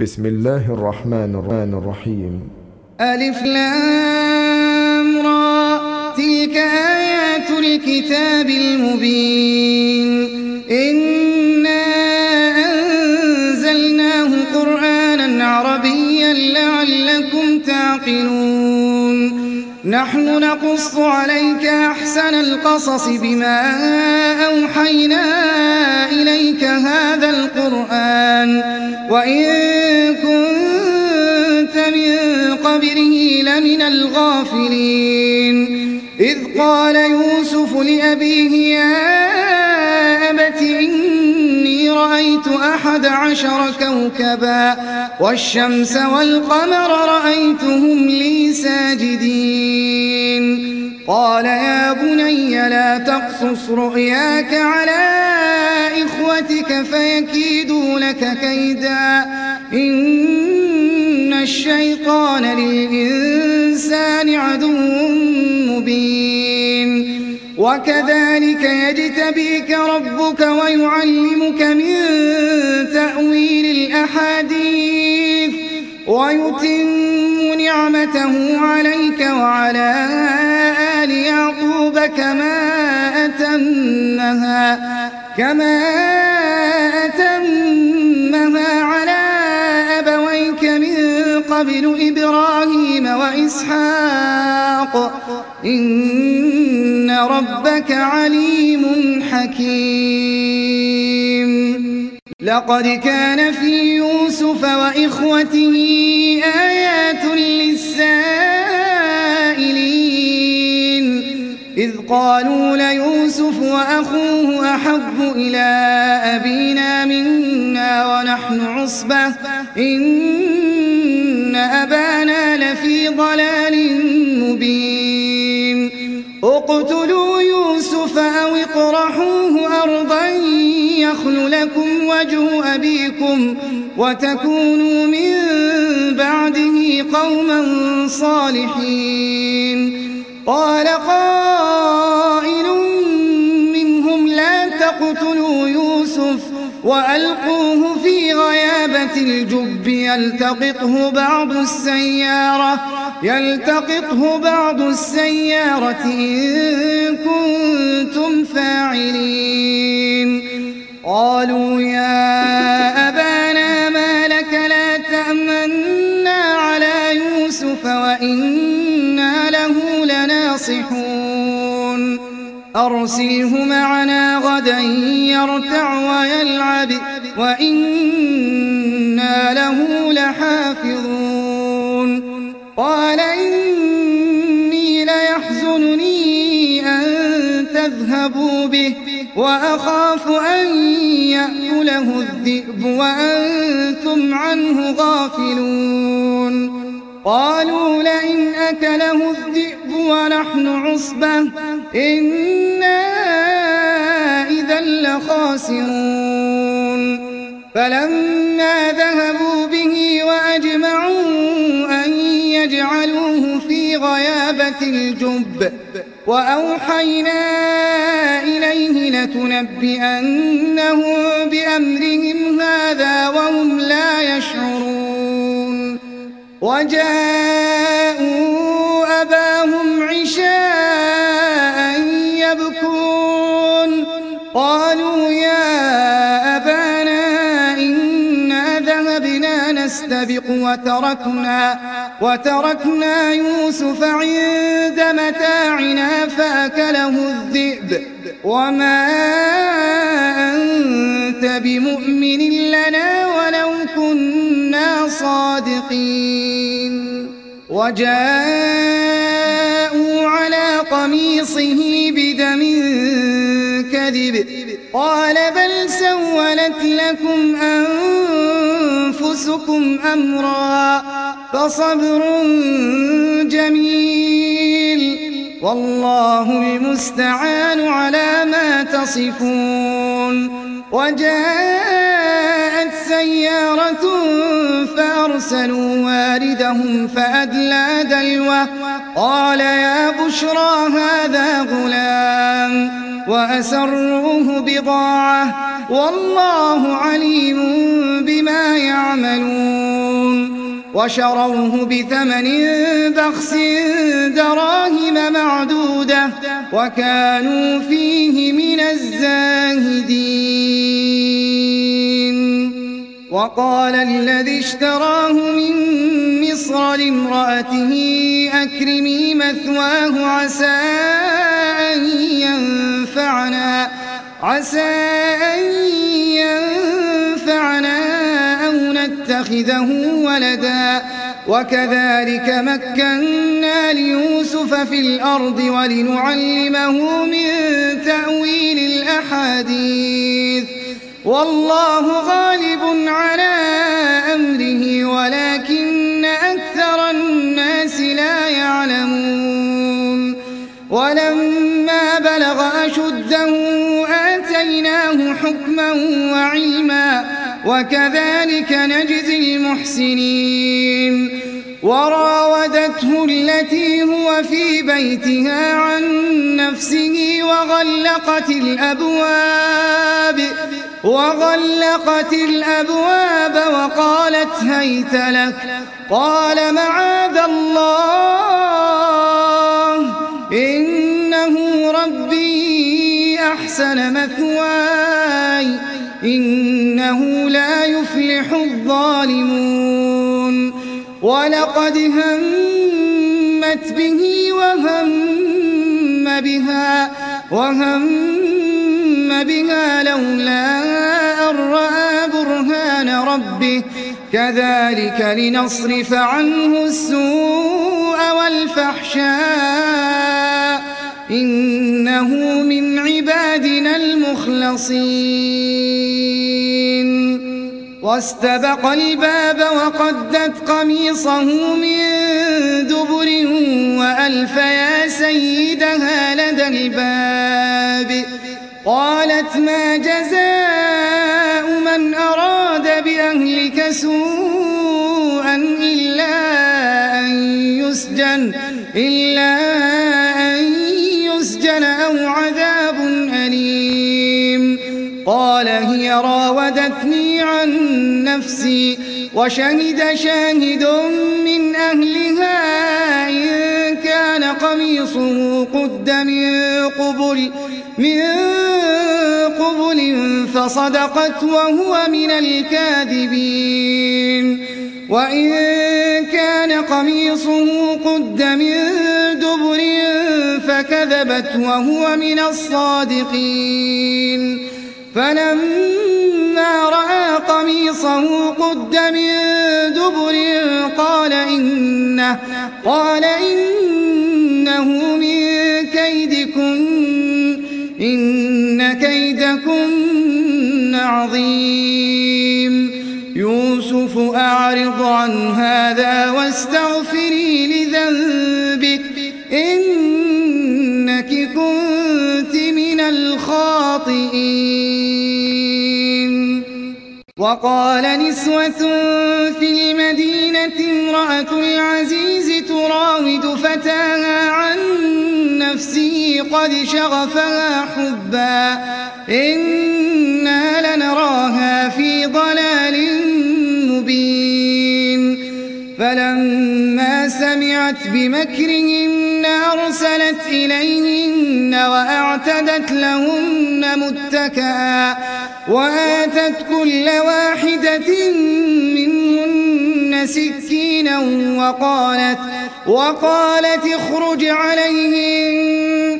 بسم الله الرحمن الرحيم. ألف لام را، تلك آيات الكتاب المبين. إنا أنزلناه قرآنا عربيا لعلكم تعقلون. نحن نقص عليك أحسن القصص بما أوحينا إليك هذا القرآن وإن كنت من قبله لمن الغافلين. إذ قال يوسف لأبيه يا أبت إني رأيت 11 كوكبا والشمس والقمر رأيتهم لي ساجدين. قال يا بني لا تقصص رؤياك على إخوتك فيكيدوا لك كيدا إن الشيطان للإنسان عدو مبين. وكذلك يجتبيك ربك ويعلمك من تأويل الأحاديث ويتم نعمته عليك وعلى آل يعقوب كما أتمها على أبويك من قبل إبراهيم وإسحاق إن ربك عليم حكيم. لقد كان في يوسف وإخوته آيات للسائلين إذ قالوا ليوسف وأخوه أحب إلى أبينا منا ونحن عصبة إن أبانا لفي ضلال مبين. اقتلوا يوسف أو اطرحوه أرضا يخل لكم وجه أبيكم وتكونوا من بعده قوما صالحين. قال قائل منهم لا تقتلوا يوسف وألقوه في غيابة الجب يلتقطه بعض السيارة إن كنتم فاعلين. قالوا يا أبانا ما لك لا تأمنا على يوسف وإنا له لناصحون. أرسله معنا غدا يرتع ويلعب وإنا له لحافظون. قال إني ليحزنني أن تذهبوا به وأخاف أن يأكله الذئب وأنتم عنه غافلون. قالوا لئن أكله الذئب ونحن عصبة إنا إذا لخاسرون. فلما ذهبوا به وأجمعوا أن يجعلوه في غيابة الجب وأوحينا إليه لتنبئنهم بأمرهم هذا وهم لا يشعرون. وجاءوا أباهم عشاء يبكون. قالوا يا أبانا إنا ذهبنا نستبق وتركنا يوسف عند متاعنا فأكله الذئب وما أنت بمؤمن لنا ولو كنا صادقين. وجاءوا على قميصه بدم كذب قال بل سولت لكم أنفسكم أمرا فصبر جميل والله المستعان على ما تصفون. وجاءت سيارة فأرسلوا واردهم فأدلى دلوه قال يا بشرى هذا غلام وأسروه بضاعة والله عليم بما يعملون. وشروه بثمن بخس دراهم معدودة وكانوا فيه من الزاهدين. وقال الذي اشتراه من مصر لامرأته أكرمي مثواه عسى أن ينفعنا أو نتخذه ولدا وكذلك مكنا ليوسف في الأرض ولنعلمه من تأويل الأحاديث والله غالب على أمره ولكن أكثر الناس لا يعلمون. ولما بلغ أشده آتيناه حكما وعلما وكذلك نجزي المحسنين. وراودته التي هو في بيتها عن نفسه وغلقت الأبواب وقالت هيت لك قال معاذ الله إنه ربي أحسن مثواي إنه لا يفلح الظالمون. ولقد همت به وهم بها لولا أن رأى برهان ربه كذلك لنصرف عنه السوء والفحشاء إنه من عبادنا المخلصين. واستبق الباب وقدت قميصه من دبر وألف يا سيدها لدى الباب قالت ما جزاء من أراد بأهلك سوءا إلا أن يسجن أو عذاب أليم. قال هي راودتني عن نفسي وشهد شاهد من أهلها إن كان قميصه قد من قبل فصدقت وهو من الكاذبين وإن كان قميصه قد من دبر فكذبت وهو من الصادقين. فلما رأى قميصه قد من دبر قال إنه من كيدكن إن كيدكن عظيم. يوسف أعرض عن هذا واستغفري لذنبك إنك كنت من الخاطئين. وقال نسوة في المدينة امرأة العزيز تراود فتاها عن نفسه قد شغفها حبا إنا لنراها في ضلال مبين. فلما سمعت بمكرهن أرسلت إليهن وأعتدت لهن متكئا وآتت كل واحدة منهن سكينا وقالت اخرج عليهن.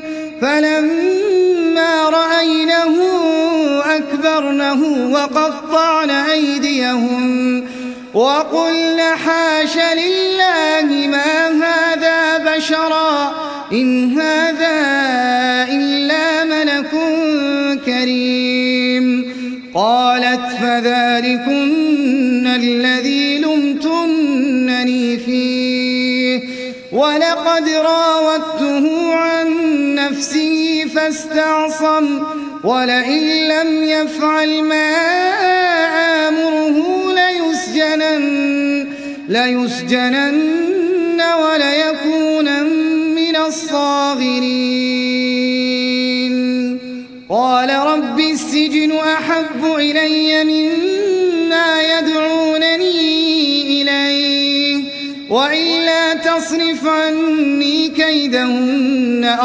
فلما رأينه أكبرنه وقطعن أيديهن وقلن حاش لله ما هذا بشرا إن هذا إلا ملك كريم. قالت فذلكن الذي لمتنني فيه ولقد راودته عن نفسه فاستعصم ولئن لم يفعل ما آمره ليسجنن وليكون من الصاغرين. قال رب السجن أحب إلي مما يدعونني إليه وإلا تصرف عني كيدهن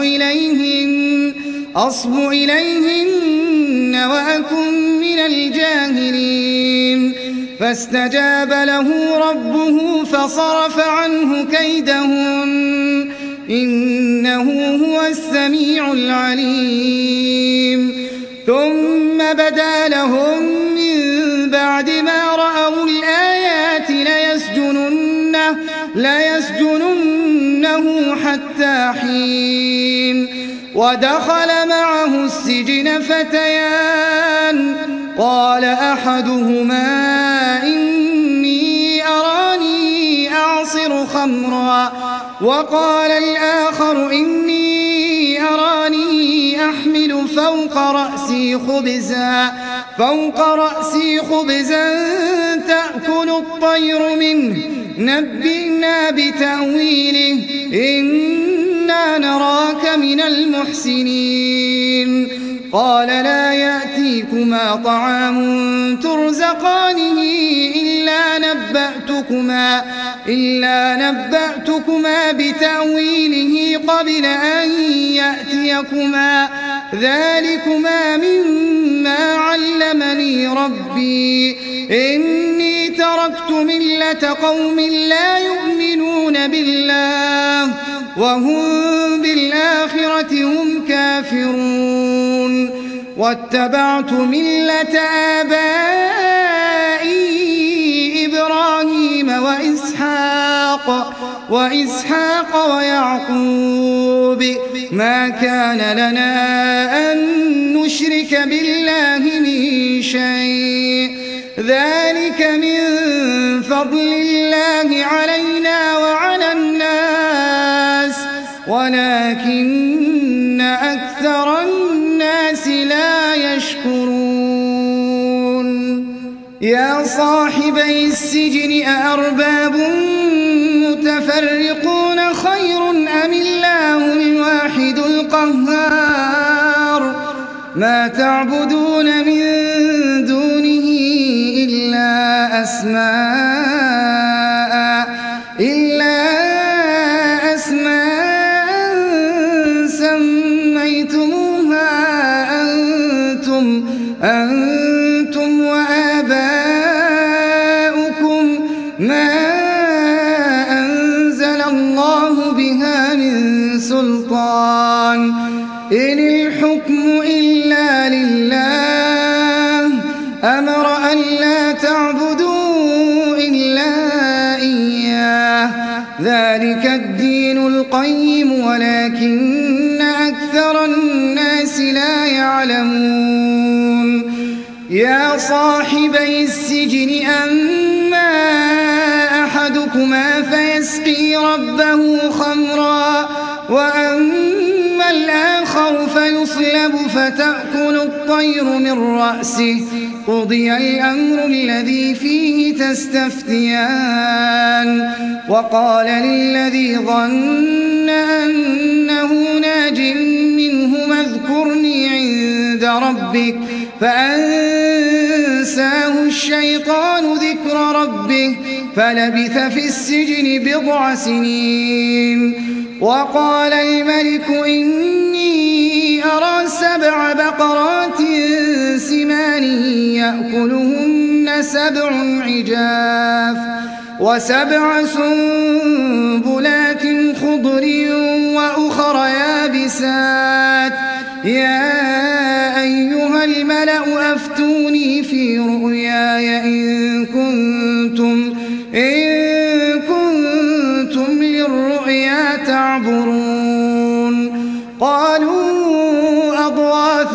أصب إليهن وأكن من الجاهلين فاستجاب له ربه فصرف عنه كيدهن إنه هو السميع العليم ثم بدا لهم من بعد ما رأوا الآيات ليسجننه حتى حين ودخل معه السجن فتيان قال أحدهما إني أراني أعصر خمرا وقال الآخر إني أراني أحمل فوق رأسي خبزا تأكل الطير منه نبئنا بتأويله إنا نراك من المحسنين قال لا يأتيكما طعام ترزقانه إلا نبأتكما بتأويله قبل أن يأتيكما ذلكما مما علمني ربي إني تركت ملة قوم لا يؤمنون بالله وهم بالآخرة هم كافرون واتبعت ملة آبائي إبراهيم وإسحاق ويعقوب ما كان لنا أن نشرك بالله من شيء ذلك من فضل الله علينا وعلى الناس ولكن أكثر الناس لا يشكرون يا صاحبي السجن أأرباب متفرقون خير أم الله الواحد القهار ما تعبدون من دونه إلا أسماء سميتموها أنتم وآباؤكم ما أنزل الله بها من سلطان إن الحكم إلا لله أمر أن لا تعبدوا إلا إياه ذلك الدين القيم ولكن أكثر الناس لا يعلمون يا صاحبي السجن أما أحدكما فيسقي ربه خمرا وأما الآخر فيصلب فتأكل الطير من رأسه قضي الأمر الذي فيه تستفتيان وقال للذي ظن أنه ناج منهما اذكرني عند ربك فأنساه الشيطان ذكر ربه فلبث في السجن 9 سنين وقال الملك إني أرى 7 بقرات سمان يأكلهن 7 عجاف و7 سنبلات خضر وأخر يابسات يا أيها الملأ أفتوني في رؤياي إن كنتم للرؤيا تعبرون قالوا أضغاث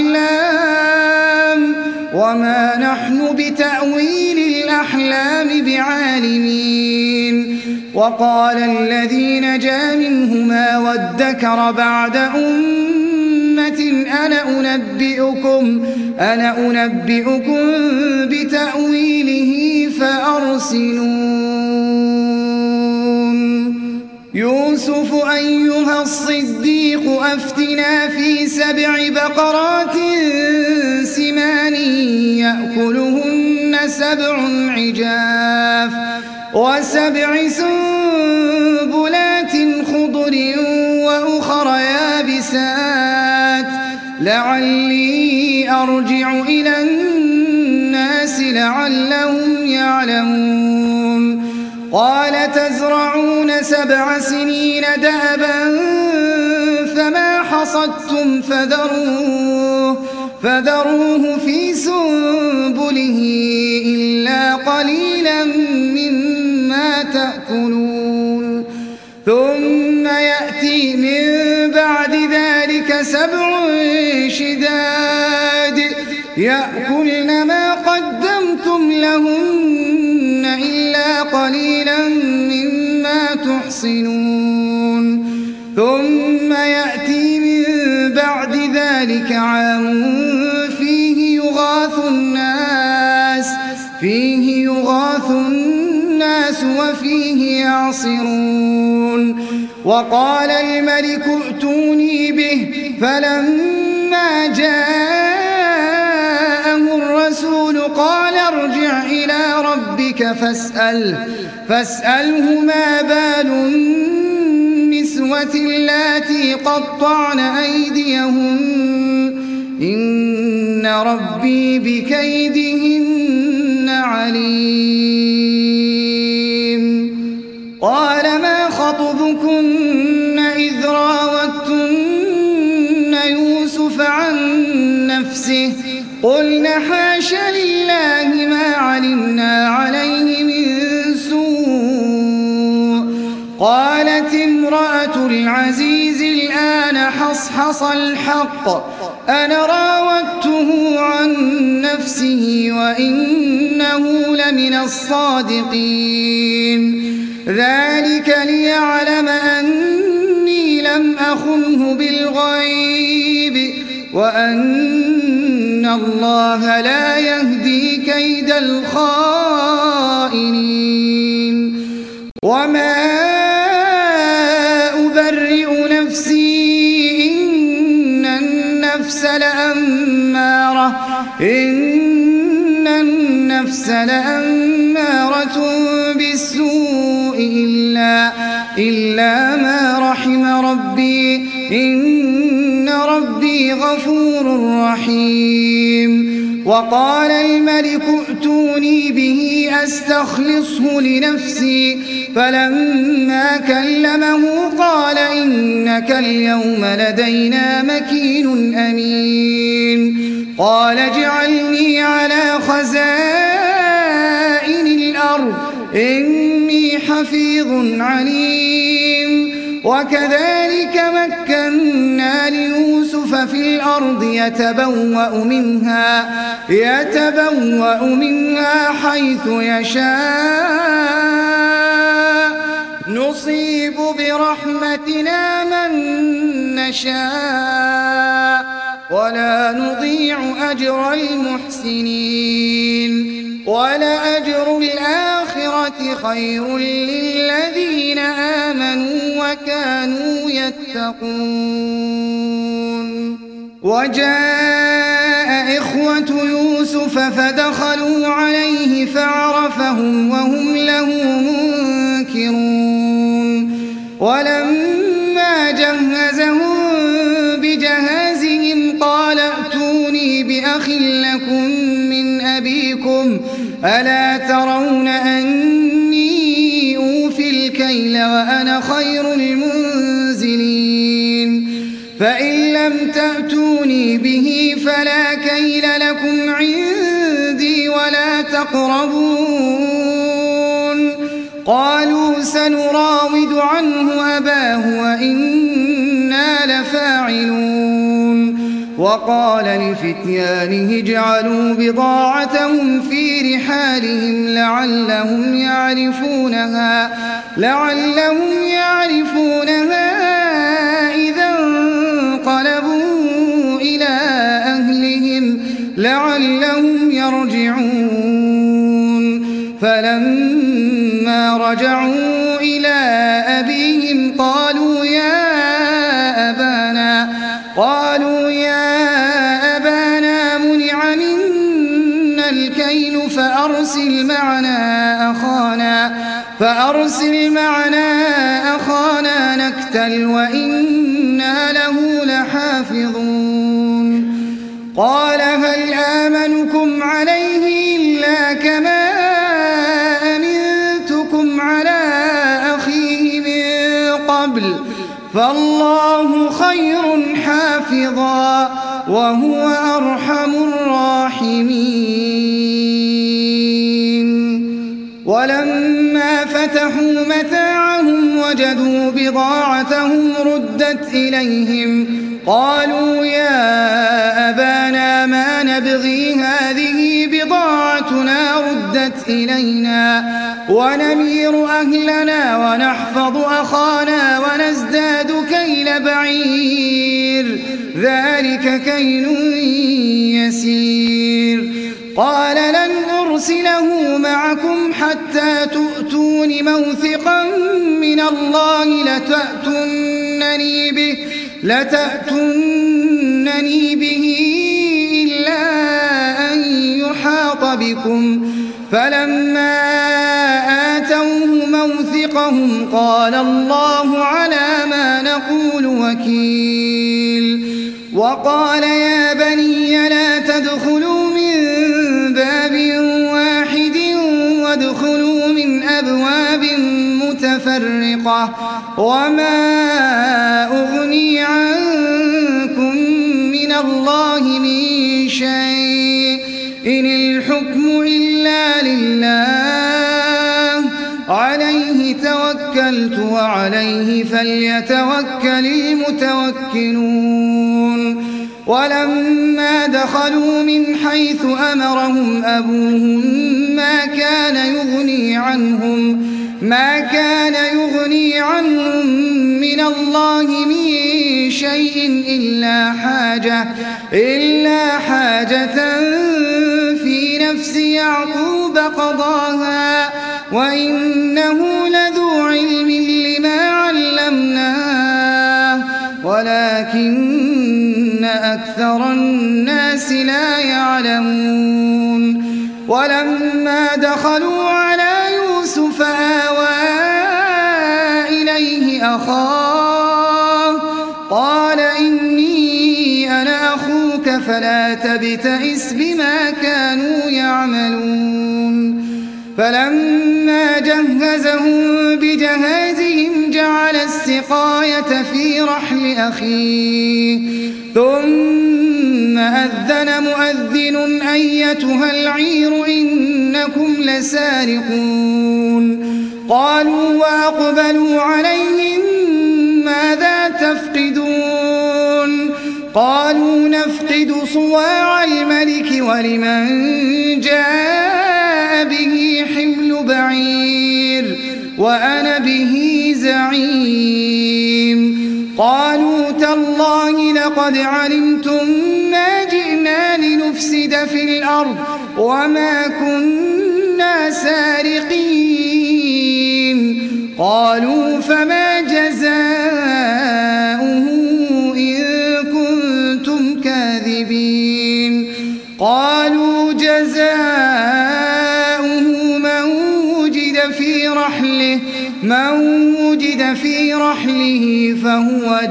أحلام وما نحن بتأويل الأحلام بعالمين وقال الذي نجا منهما وادكر بعد أمة أنا أنبئكم بتأويله فأرسلون يوسف أيها الصديق أفتنا في 7 بقرات سمان يأكلهن 7 عجاف وسبع سنبلات خضر وأخر يابسات لعلي أرجع إلى الناس لعلهم يعلمون قال تزرعون 7 سنين دأبا فما حصدتم فذروه في سنبله إلا قليلا مما تأكلون ثم يأتي من بعد ذلك 7 شداد يأكلن ما قدمتم لهن إلا قليلا مما تحصنون ثم يأتي من بعد ذلك عام فيه يغاث الناس وفيه يعصرون وقال الملك ائتوني به فلما جاءه الرسول قال ارجع إلى ربك فاسأله ما بال النسوة اللاتي قطعن أيديهن إن ربي بكيدهن عليم قال ما خطبكن إذ راوتن يوسف عن نفسه قلنا حاش لله ما علمنا عليه من سوء قالت امرأة العزيز الآن حصحص الحق أنا راودته عن نفسه وإنه لمن الصادقين ذلك ليعلم أني لم أخنه بالغيب وأن الله لا يهدي كيد الخائنين وما أبرئ نفسي إن النفس لأمارة بالسوء إلا ما رحم ربي إن ربي غفور رحيم وقال الملك ائتوني به أستخلصه لنفسي فلما كلمه قال إنك اليوم لدينا مكين أمين قال اجعلني على خزائن الأرض إني حفيظ عليم وكذلك مكنا ليوسف في الأرض يتبوأ منها حيث يشاء نصيب برحمتنا من نشاء ولا نضيع أجر المحسنين ولأجر الآخرة خير للذين آمنوا وكانوا يتقون وجاء إخوة يوسف فدخلوا عليه فعرفهم وهم له منكرون ولما جهزهم بجهازهم قال ائتوني بأخ لكم من أبيكم ألا ترون أني أوفي الكيل وأنا خير المنزلين فإن لم تأتوني به فلا كيل لكم عندي ولا تقربون قالوا سنراود عنه أباه وإنا لفاعلون وقال لفتيانه اجعلوا بضاعتهم في رحالهم لعلهم يعرفونها إذا انقلبوا إلى أهلهم لعلهم يرجعون فلما رجعوا إلى أبيهم قالوا يا أبانا منع منا الكيل فأرسل معنا فأرسل معنا أخانا نكتل وإنا له لحافظون قال هل آمنكم عليه إلا كما أمنتكم على أخيه من قبل فالله خير حافظا وهو أرحم الراحمين. ولما فتحوا متاعهم وجدوا بضاعتهم ردت إليهم قالوا يا أبانا ما نبغي هذه بضاعتنا ردت إلينا ونمير أهلنا ونحفظ أخانا ونزداد كيل بعير ذلك كيل يسير. قال لن أرسله معكم حتى تؤتون موثقا من الله لتأتونني به إلا أن يحاط بكم فلما آتوه موثقهم قال الله على ما نقول وكيل. وقال يا بني لا تدخلوا من باب واحد وادخلوا من أبواب متفرقة وما أغني عنكم من الله من شيء إن الحكم إلا لله عليه توكلت وعليه فليتوكل المتوكلون. ولما دخلوا من حيث أمرهم أبوهم ما كان يغني عنهم من الله من شيء إلا حاجة في نفس يعقوب قضاها وإنه لذو علم لما علمناه ولكن أكثر الناس لا يعلمون. ولما دخلوا على يوسف آوى إليه أخاه قال إني أنا أخوك فلا تبتئس بما كانوا يعملون. فلما جهزهم بجهازهم جعل السقاية في رحل أخيه ثم أذن مؤذن أيتها العير إنكم لسارقون. قالوا وأقبلوا عليهم ماذا تفقدون قالوا نفقد صواع الملك ولمن جاء به حمل بعير وأنا به زعيم. قالوا تالله لقد علمتم ما جئنا لنفسد في الأرض وما كنا سارقين. قالوا فما جزاؤه إن كنتم كاذبين. قالوا جزاؤه من وجد في رحله فهو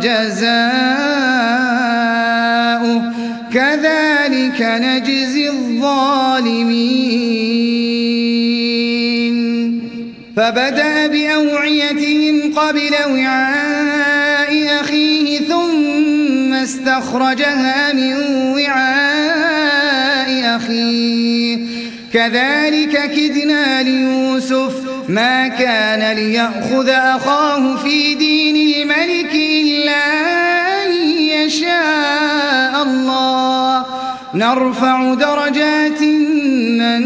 جزاؤه كذلك نجزي الظالمين. فبدأ بأوعيتهم قبل وعاء أخيه ثم استخرجها من وعاء أخيه كذلك كدنا ليوسف ما كان ليأخذ أخاه في دين الملك إلا أن يشاء الله نرفع درجات من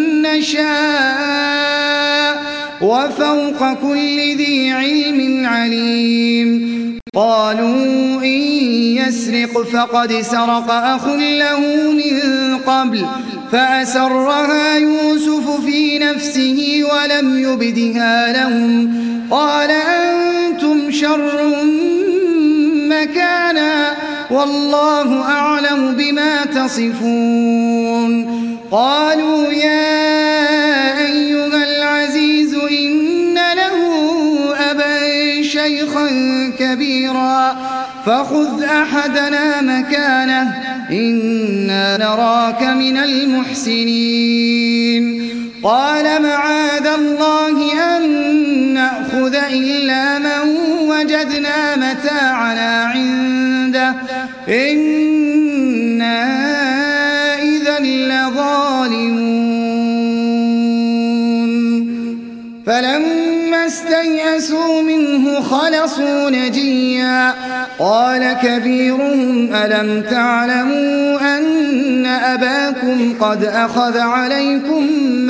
نشاء وفوق كل ذي علم عليم. قالوا إن يسرق فقد سرق أخ له من قبل فأسرها يوسف في نفسه ولم يبدها لهم قال أنتم شر مكانا والله أعلم بما تصفون. قالوا يا أيها العزيز إن فخذ أحدنا مكانه إنا نراك من المحسنين قال معاذ الله أن نأخذ إلا من وجدنا متاعنا عنده إنا إذا لظالمون فلما استيئسوا منه خلصوا نجيا قال كبيرهم ألم تعلموا أن أباكم قد أخذ عليكم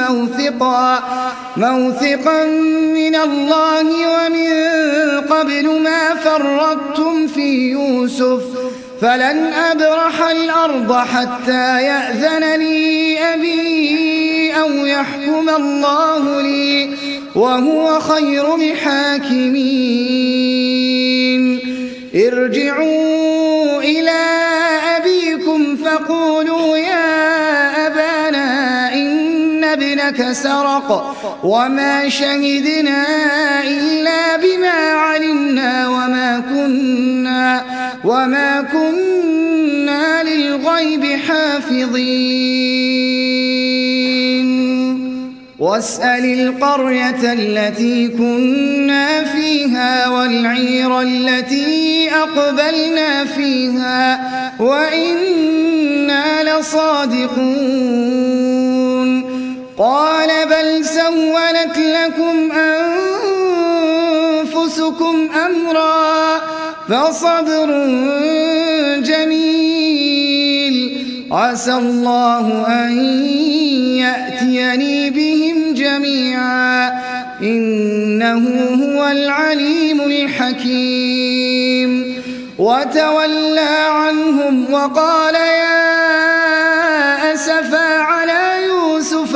موثقا من الله ومن قبل ما فرطتم في يوسف فلن أبرح الأرض حتى يأذن لي أبي أو يحكم الله لي وهو خير الحاكمين ارجعوا إلى أبيكم فقولوا يا أبانا إن ابنك سرق وما شهدنا إلا بما علمنا وما كنا للغيب حافظين واسأل القرية التي كنا فيها والعير التي أقبلنا فيها وإنا لصادقون قال بل سولت لكم أنفسكم أمرا فصبر جميل عسى الله أن يأتيني بهم جميعا إنه هو العليم الحكيم وتولى عنهم وقال يا أسفا على يوسف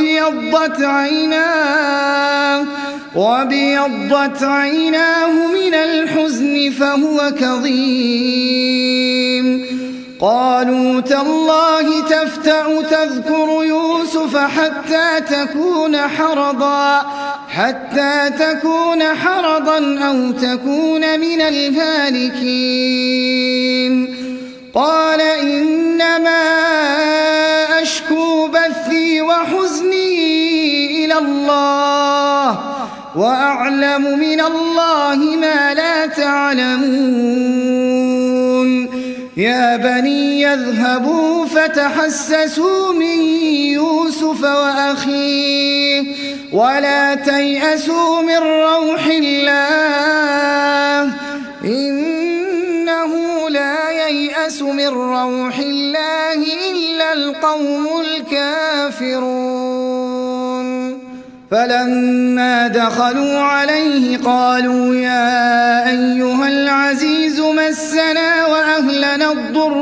وابيضت عيناه من الحزن فهو كظيم قالوا تالله تفتأ تذكر يوسف حتى تكون حرضا أو تكون من الهالكين قال إنما أشكو بثي وحزني إلى الله وأعلم من الله ما لا تعلمون يا بني يذهبوا فتحسسوا من يوسف وأخيه ولا تيأسوا من روح الله إنه لا ييأس من روح الله إلا القوم الكافرون فلما دخلوا عليه قالوا يا أيها العزيز مسنا وأهلنا الضر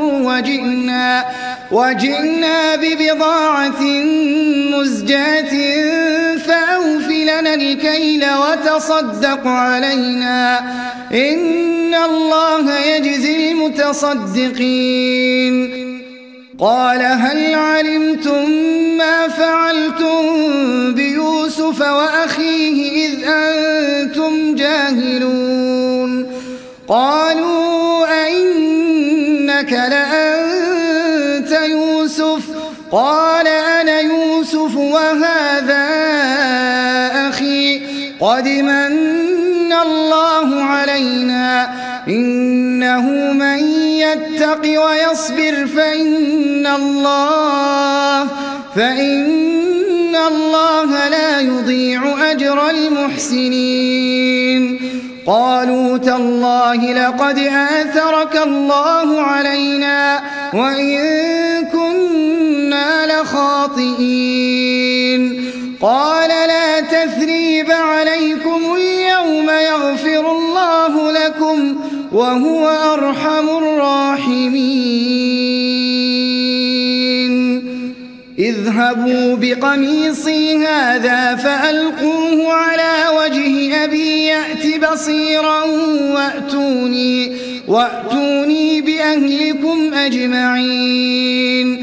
وجئنا ببضاعة مزجاة فأوف لنا الكيل وتصدق علينا إن الله يجزي المتصدقين قال هل علمتم ما فعلتم بيوسف وأخيه إذ أنتم جاهلون قالوا أئنك لأنت يوسف قال أنا يوسف وهذا أخي قد من الله علينا إنه من يتق ويصبر فإن الله لا يضيع أجر المحسنين قالوا تالله لقد آثرك الله علينا وإن كنا لخاطئين قال لا تثريب عليكم اليوم يغفر الله لكم وهو أرحم الراحمين اذهبوا بقميصي هذا فألقوه على وجه أبي يأت بصيرا وأتوني بأهلكم أجمعين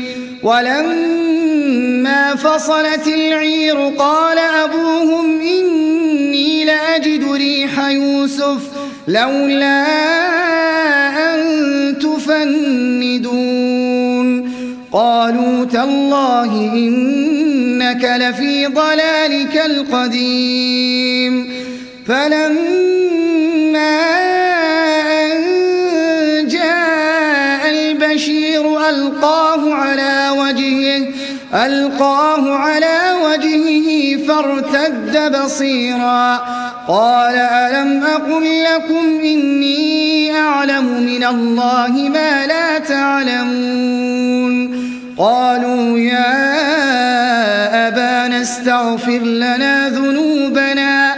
ولما فصلت العير قال أبوهم إني لأجد ريح يوسف لولا أن قالوا تالله إنك لفي ضلالك القديم فلما أن جاء البشير ألقاه على وجهه فارتد بصيرا قال ألم أقل لكم إني أعلم من الله ما لا تعلمون قالوا يا أبانا استغفر لنا ذنوبنا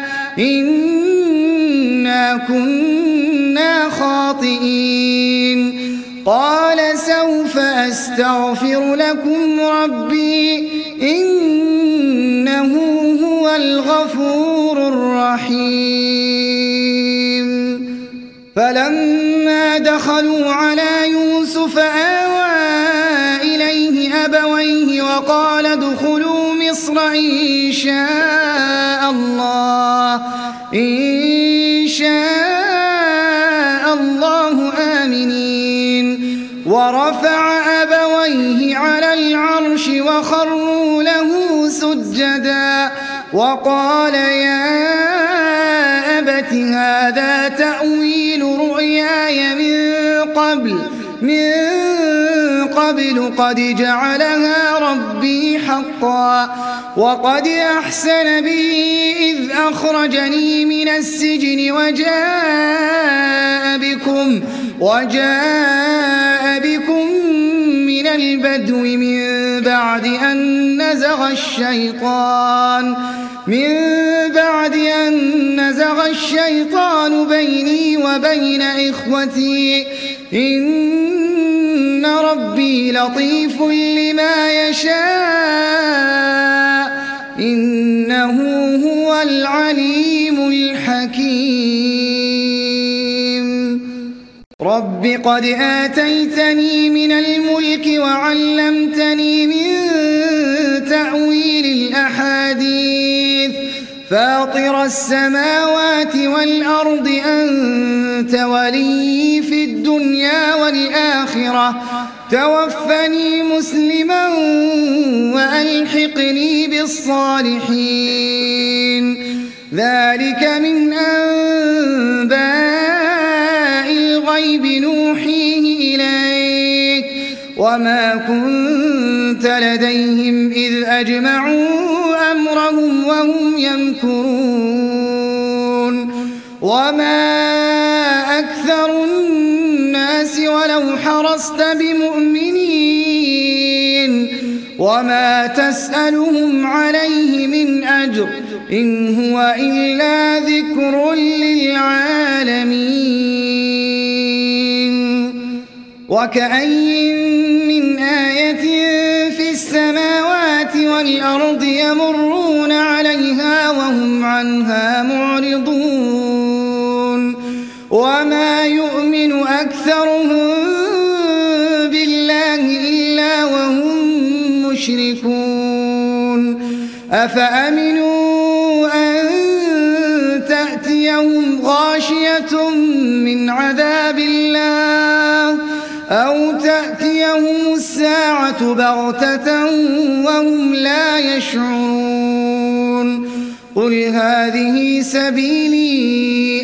إنا كنا خاطئين قال سوف أستغفر لكم ربي إنه هو الغفور الرحيم فلما دخلوا على يوسف آوى إليه أبويه وقال ادخلوا مصر إن شاء الله آمنين ورفع أبويه على العرش وخروا له سجدا وقال يا أبت هذا تأويل رؤياي من قبل قد جعلها ربي حقا وقد أحسن بي إذ أخرجني من السجن وجاء بكم من البدو من بعد أن نزغ الشيطان بيني وبين إخوتي إن ربي لطيف لما يشاء إنه هو العليم الحكيم رب قد آتيتني من الملك وعلمتني من تأويل الأحاديث فاطر السماوات والأرض أنت ولي في الدنيا والآخرة توفني مسلما وألحقني بالصالحين ذلك من أنباء الغيب نوحيه إليك وما كنت لديهم إذ أجمعوا أمرهم وهم يمكرون وما أكثر الناس ولو حرصت بمؤمنين وما تسألهم عليه من أجر إن هو إلا ذكر للعالمين وكأي من آية في السماوات والأرض يمرون عليها وهم عنها معرضون وما يؤمن أكثرهم بالله إلا وهم مشركون أفأمنوا أن تأتيهم غاشية من عذاب الله أو تأتيهم الساعة بغتة وهم لا يشعرون قل هذه سبيلي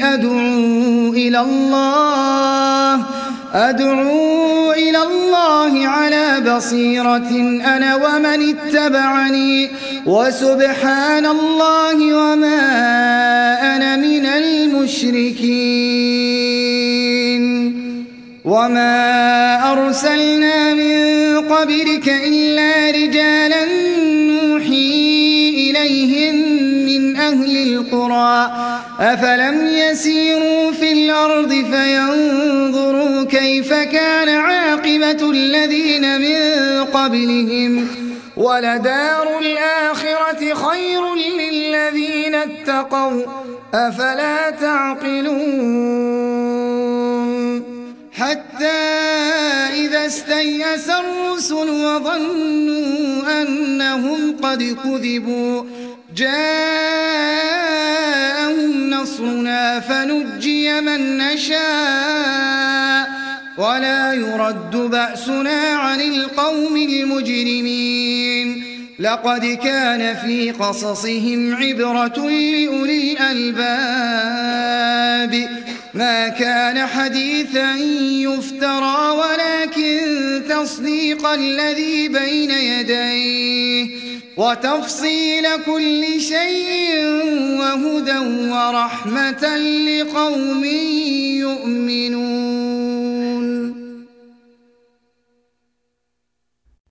أدعو إلى الله على بصيرة أنا ومن اتبعني وسبحان الله وما أنا من المشركين وما أرسلنا من قبلك إلا رجالا نوحي إليهم من أهل القرى أفلم يسيروا في الأرض فينظروا كيف كان عاقبة الذين من قبلهم ولدار الآخرة خير للذين اتقوا أفلا تعقلون حتى إذا استيأس الرسل وظنوا أنهم قد كذبوا جاءهم نصرنا فنجي من نشاء ولا يرد بأسنا عن القوم المجرمين لقد كان في قصصهم عبرة لأولي الألباب ما كان حديثا يفترى ولكن تصديق الذي بين يديه وتفصيل كل شيء وهدى ورحمة لقوم يؤمنون.